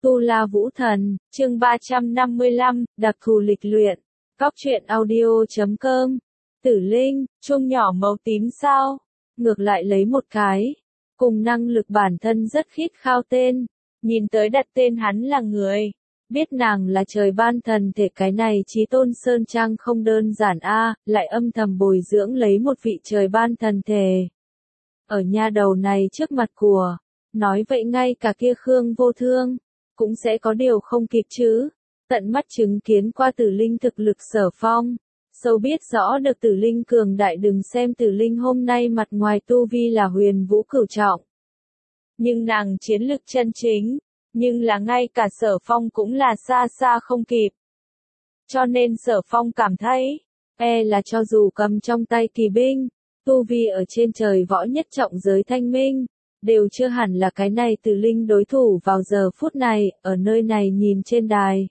Tu La Vũ Thần, chương 355, đặc thù lịch luyện. Góc truyện audio.com. Tử Linh, chuông nhỏ màu tím sao? Ngược lại lấy một cái. Cùng năng lực bản thân rất khít khao tên. Nhìn tới đặt tên hắn là người. Biết nàng là trời ban thần thể, cái này Chí Tôn Sơn Trang không đơn giản a, lại âm thầm bồi dưỡng lấy một vị trời ban thần thể. Ở nha đầu này trước mặt của. Nói vậy ngay cả kia Khương Vô Thương cũng sẽ có điều không kịp chứ. Tận mắt chứng kiến qua Tử Linh thực lực Sở Phong, sâu biết rõ được Tử Linh cường đại, đừng xem Tử Linh hôm nay mặt ngoài tu vi là huyền vũ cửu trọng. Nhưng nàng chiến lực chân chính, nhưng là ngay cả Sở Phong cũng là xa xa không kịp. Cho nên Sở Phong cảm thấy, là cho dù cầm trong tay kỳ binh, tu vi ở trên trời võ nhất trọng giới thanh minh, đều chưa hẳn là cái này Tử Linh đối thủ vào giờ phút này, ở nơi này nhìn trên đài.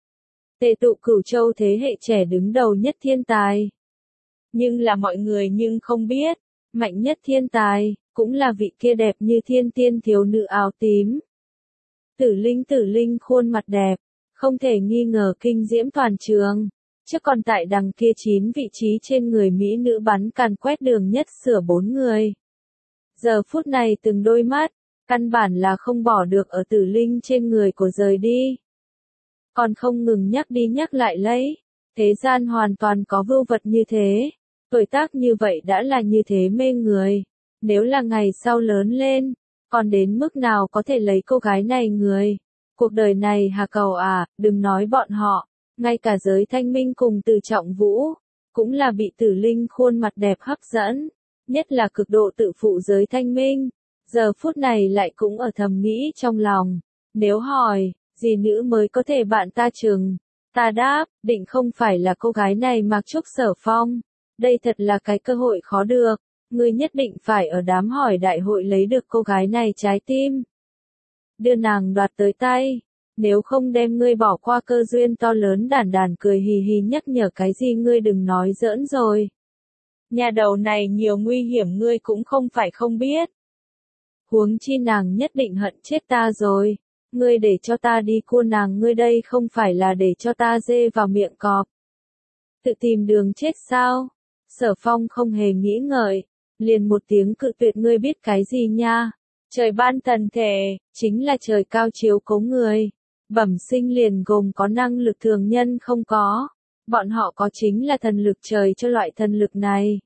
Tề tụ Cửu Châu thế hệ trẻ đứng đầu nhất thiên tài. Nhưng là mọi người nhưng không biết, mạnh nhất thiên tài, cũng là vị kia đẹp như thiên tiên thiếu nữ áo tím. Tử Linh khuôn mặt đẹp, không thể nghi ngờ kinh diễm toàn trường. Chứ còn tại đằng kia 9 vị trí trên người mỹ nữ bắn càn quét đường nhất sửa 4 người. Giờ phút này từng đôi mắt, căn bản là không bỏ được ở Tử Linh trên người của rời đi. Còn không ngừng nhắc đi nhắc lại lấy, thế gian hoàn toàn có vưu vật như thế, tuổi tác như vậy đã là như thế mê người, nếu là ngày sau lớn lên, còn đến mức nào có thể lấy cô gái này người. Cuộc đời này hà cầu à, đừng nói bọn họ, ngay cả giới thanh minh cùng Từ Trọng Vũ, cũng là bị Tử Linh khuôn mặt đẹp hấp dẫn. Nhất là cực độ tự phụ giới thanh minh, giờ phút này lại cũng ở thầm nghĩ trong lòng, nếu hỏi, gì nữ mới có thể bạn ta chừng, ta đáp, định không phải là cô gái này Mạc Trúc Sở Phong, đây thật là cái cơ hội khó được, ngươi nhất định phải ở đám hỏi đại hội lấy được cô gái này trái tim, đưa nàng đoạt tới tay, nếu không đem ngươi bỏ qua cơ duyên to lớn. Đản Đản cười hì hì nhắc nhở, cái gì ngươi đừng nói giỡn rồi. Nhà đầu này nhiều nguy hiểm ngươi cũng không phải không biết. Huống chi nàng nhất định hận chết ta rồi. Ngươi để cho ta đi cua nàng, ngươi đây không phải là để cho ta dê vào miệng cọp. Tự tìm đường chết sao? Sở Phong không hề nghĩ ngợi, liền một tiếng cự tuyệt. Ngươi biết cái gì nha? Trời ban thần thể, chính là trời cao chiếu cố người. Bẩm sinh liền gồm có năng lực thường nhân không có. Bọn họ có chính là thần lực trời cho loại thần lực này.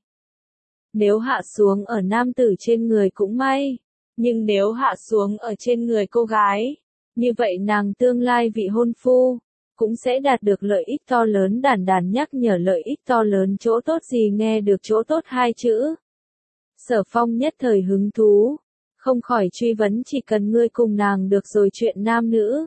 Nếu hạ xuống ở nam tử trên người cũng may, nhưng nếu hạ xuống ở trên người cô gái, như vậy nàng tương lai vị hôn phu, cũng sẽ đạt được lợi ích to lớn. Đản Đản nhắc nhở, lợi ích to lớn chỗ tốt gì? Nghe được chỗ tốt hai chữ, Sở Phong nhất thời hứng thú, không khỏi truy vấn, chỉ cần ngươi cùng nàng được rồi chuyện nam nữ,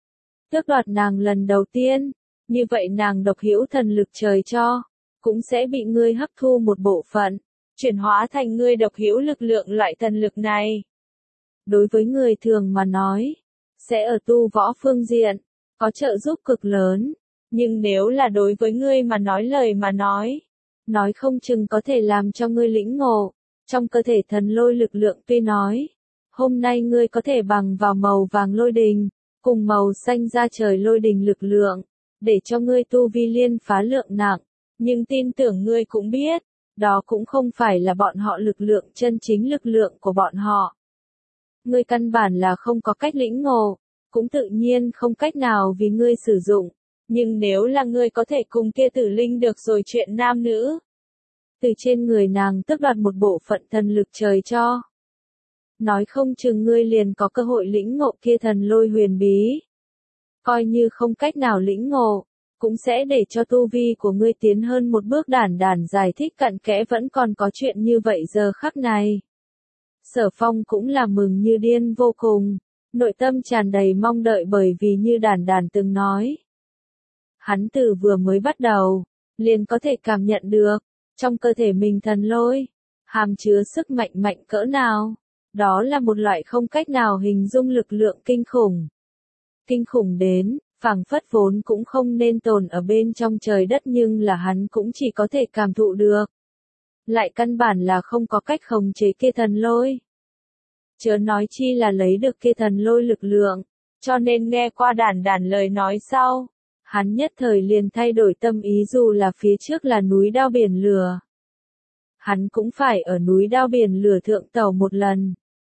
tước đoạt nàng lần đầu tiên, như vậy nàng độc hữu thần lực trời cho, cũng sẽ bị ngươi hấp thu một bộ phận, chuyển hóa thành ngươi độc hữu lực lượng loại thần lực này. Đối với người thường mà nói, sẽ ở tu võ phương diện, có trợ giúp cực lớn, nhưng nếu là đối với ngươi mà nói lời mà nói không chừng có thể làm cho ngươi lĩnh ngộ, trong cơ thể thần lôi lực lượng. Tuy nói, hôm nay ngươi có thể bằng vào màu vàng lôi đình, cùng màu xanh ra trời lôi đình lực lượng, để cho ngươi tu vi liên phá lượng nặng, nhưng tin tưởng ngươi cũng biết, đó cũng không phải là bọn họ lực lượng chân chính, lực lượng của bọn họ. Ngươi căn bản là không có cách lĩnh ngộ, cũng tự nhiên không cách nào vì ngươi sử dụng, nhưng nếu là ngươi có thể cùng kia Tử Linh được rồi chuyện nam nữ, từ trên người nàng tước đoạt một bộ phận thần lực trời cho, nói không chừng ngươi liền có cơ hội lĩnh ngộ kia thần lôi huyền bí. Coi như không cách nào lĩnh ngộ, cũng sẽ để cho tu vi của ngươi tiến hơn một bước. Đản Đản giải thích cặn kẽ, vẫn còn có chuyện như vậy giờ khắc này. Sở Phong cũng là mừng như điên vô cùng, nội tâm tràn đầy mong đợi, bởi vì như Đản Đản từng nói, hắn từ vừa mới bắt đầu, liền có thể cảm nhận được, trong cơ thể mình thần lôi, hàm chứa sức mạnh mạnh cỡ nào. Đó là một loại không cách nào hình dung lực lượng kinh khủng. Kinh khủng đến, phảng phất vốn cũng không nên tồn ở bên trong trời đất, nhưng là hắn cũng chỉ có thể cảm thụ được. Lại căn bản là không có cách khống chế kia thần lôi. Chớ nói chi là lấy được kia thần lôi lực lượng, cho nên nghe qua đản đản lời nói sau, hắn nhất thời liền thay đổi tâm ý, dù là phía trước là núi đao biển lửa. Hắn cũng phải ở núi đao biển lửa thượng tàu một lần.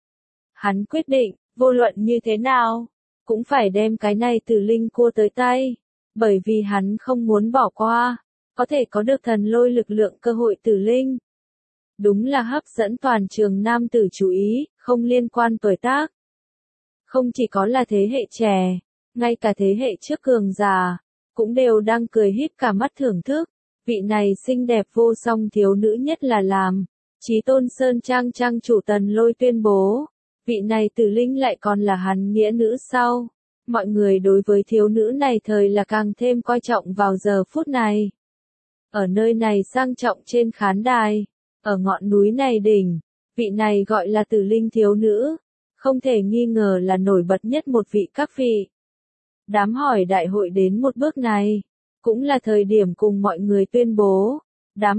Hắn quyết định, vô luận như thế nào, cũng phải đem cái này Tử Linh cua tới tay, bởi vì hắn không muốn bỏ qua, có thể có được thần lôi lực lượng cơ hội Tử Linh. Đúng là hấp dẫn toàn trường nam tử chú ý, không liên quan tuổi tác. Không chỉ có là thế hệ trẻ, ngay cả thế hệ trước cường già, cũng đều đang cười híp cả mắt thưởng thức. Vị này xinh đẹp vô song thiếu nữ nhất là làm Chí Tôn Sơn Trang trang chủ Tần Lôi tuyên bố, vị này Tử Linh lại còn là hắn nghĩa nữ sau. Mọi người đối với thiếu nữ này thời là càng thêm coi trọng vào giờ phút này. Ở nơi này sang trọng trên khán đài, ở ngọn núi này đỉnh, vị này gọi là Tử Linh thiếu nữ, không thể nghi ngờ là nổi bật nhất một vị các vị. Đám hỏi đại hội đến một bước này, cũng là thời điểm cùng mọi người tuyên bố. Đám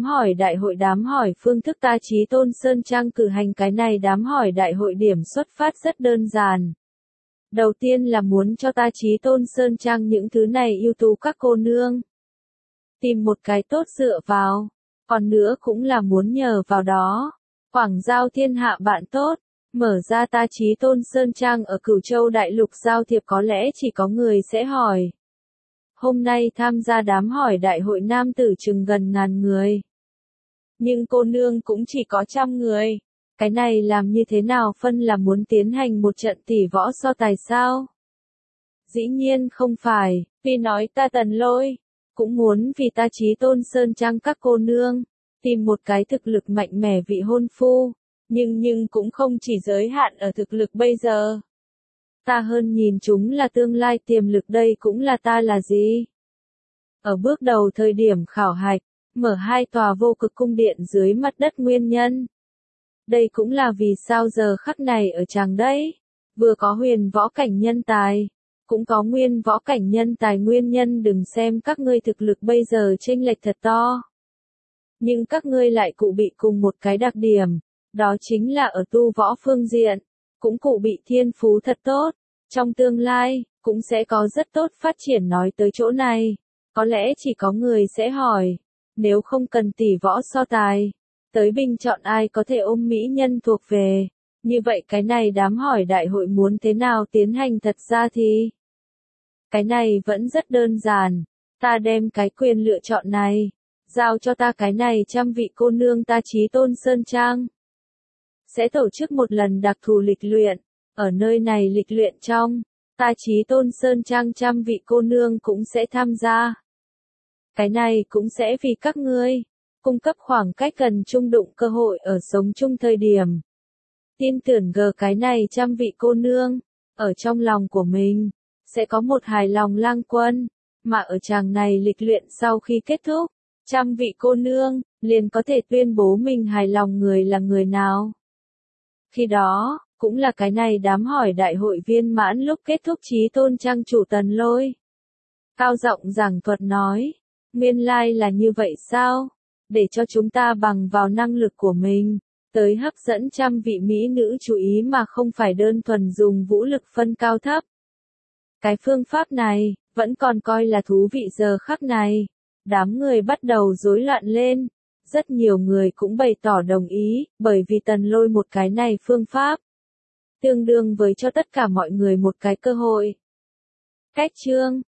hỏi phương thức ta Chí Tôn Sơn Trang cử hành cái này đám hỏi đại hội điểm xuất phát rất đơn giản. Đầu tiên là muốn cho ta Chí Tôn Sơn Trang những thứ này ưu tú các cô nương tìm một cái tốt dựa vào, còn nữa cũng là muốn nhờ vào đó, quảng giao thiên hạ bạn tốt, mở ra ta Chí Tôn Sơn Trang ở Cửu Châu Đại Lục giao thiệp có lẽ chỉ có người sẽ hỏi. Hôm nay tham gia đám hỏi đại hội nam tử chừng gần 1000 người. Nhưng cô nương cũng chỉ có 100 người. Cái này làm như thế nào phân là muốn tiến hành một trận tỷ võ so tài sao? Dĩ nhiên không phải, vì nói ta Tần Lôi, cũng muốn vì ta Chí Tôn Sơn Trang các cô nương, tìm một cái thực lực mạnh mẽ vị hôn phu, nhưng cũng không chỉ giới hạn ở thực lực bây giờ. Ta hơn nhìn chúng là tương lai tiềm lực, đây cũng là ta là gì? Ở bước đầu thời điểm khảo hạch, mở 2 tòa vô cực cung điện dưới mặt đất nguyên nhân. Đây cũng là vì sao giờ khắc này ở chàng đấy, vừa có huyền võ cảnh nhân tài, cũng có nguyên võ cảnh nhân tài nguyên nhân. Đừng xem các ngươi thực lực bây giờ chênh lệch thật to, nhưng các ngươi lại cụ bị cùng một cái đặc điểm, đó chính là ở tu võ phương diện, cũng cụ bị thiên phú thật tốt, trong tương lai, cũng sẽ có rất tốt phát triển. Nói tới chỗ này, có lẽ chỉ có người sẽ hỏi, nếu không cần tỷ võ so tài, tới bình chọn ai có thể ôm mỹ nhân thuộc về, như vậy cái này đám hỏi đại hội muốn thế nào tiến hành? Thật ra thì, cái này vẫn rất đơn giản, ta đem cái quyền lựa chọn này, giao cho ta cái này 100 vị cô nương ta Chí Tôn Sơn Trang. Sẽ tổ chức một lần đặc thù lịch luyện, ở nơi này lịch luyện trong, ta Chí Tôn Sơn Trang 100 vị cô nương cũng sẽ tham gia. Cái này cũng sẽ vì các ngươi, cung cấp khoảng cách gần chung đụng cơ hội ở sống chung thời điểm. Tin tưởng cái này 100 vị cô nương, ở trong lòng của mình, sẽ có một hài lòng lang quân, mà ở chàng này lịch luyện sau khi kết thúc, 100 vị cô nương, liền có thể tuyên bố mình hài lòng người là người nào. Khi đó, cũng là cái này đám hỏi đại hội viên mãn lúc kết thúc. Chí Tôn Trang chủ Tần Lôi cao giọng giảng thuật nói, nguyên lai là như vậy sao? Để cho chúng ta bằng vào năng lực của mình, tới hấp dẫn 100 vị mỹ nữ chú ý mà không phải đơn thuần dùng vũ lực phân cao thấp. Cái phương pháp này, vẫn còn coi là thú vị. Giờ khắc này, đám người bắt đầu rối loạn lên. Rất nhiều người cũng bày tỏ đồng ý, bởi vì Tần Lôi một cái này phương pháp, tương đương với cho tất cả mọi người một cái cơ hội. Cách chương